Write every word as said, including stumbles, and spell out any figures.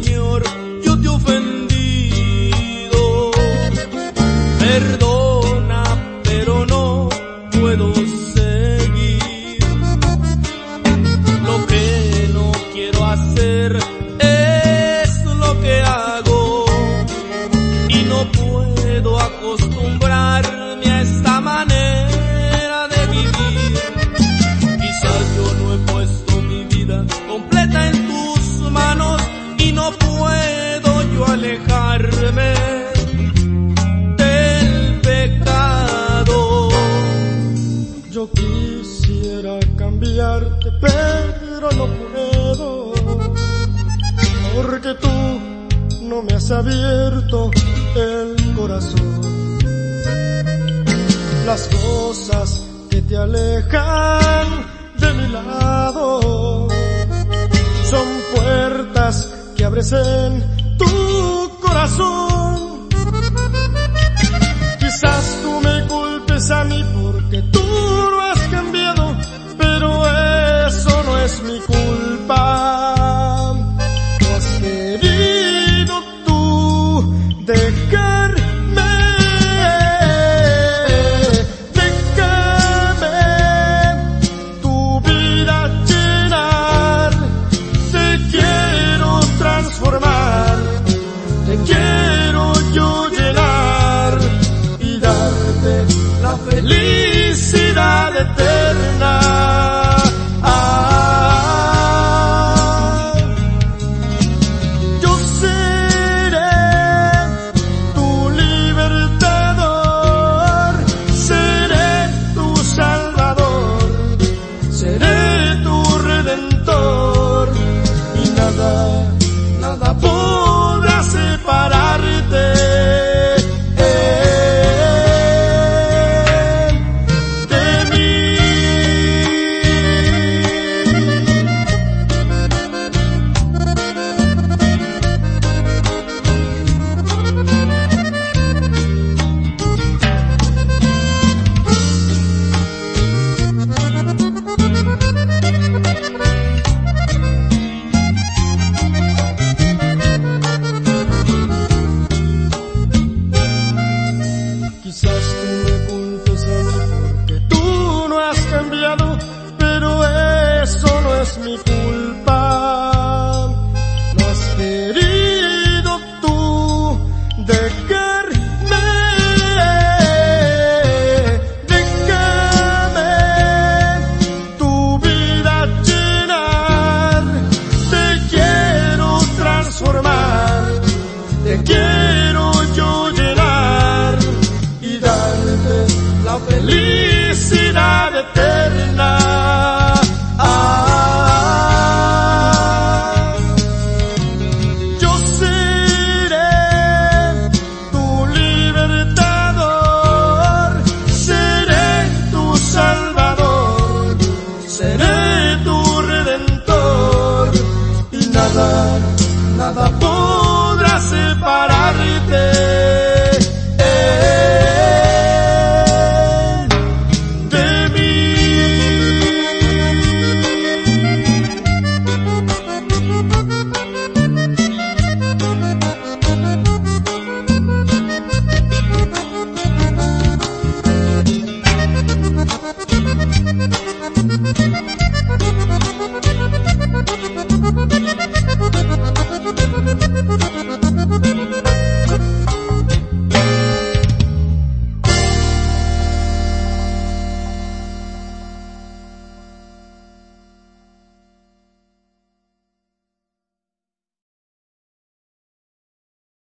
Señor, yo te he ofendido. Perdona, pero no puedo seguir. Lo que no quiero hacer es lo que hago, y no puedo acostumbrarme a esta manera de vivir. Quizás yo no he puesto mi vida completa en tus manos y no puedo yo alejarme del pecado. Yo quisiera cambiarte, pero no puedo, porque tú no me has abierto el corazón. Las cosas que te alejan de mi lado son puertas que abres en tu corazón. Quizás tú me culpes a mí porque tú no has cambiado, pero eso no es mi culpa. No has querido tú dejarme, déjame tu vida llenar. Te quiero transformar, te quiero yo llenar y darte la felicidad eterna. Ah, yo seré tu libertador, seré tu salvador, seré tu redentor, y nada, nada podrá separarte mi culpa. No has querido tú dejarme, déjame tu vida llenar. Te quiero transformar, te quiero yo llenar y darte la felicidad eterna. Nada podrá separar.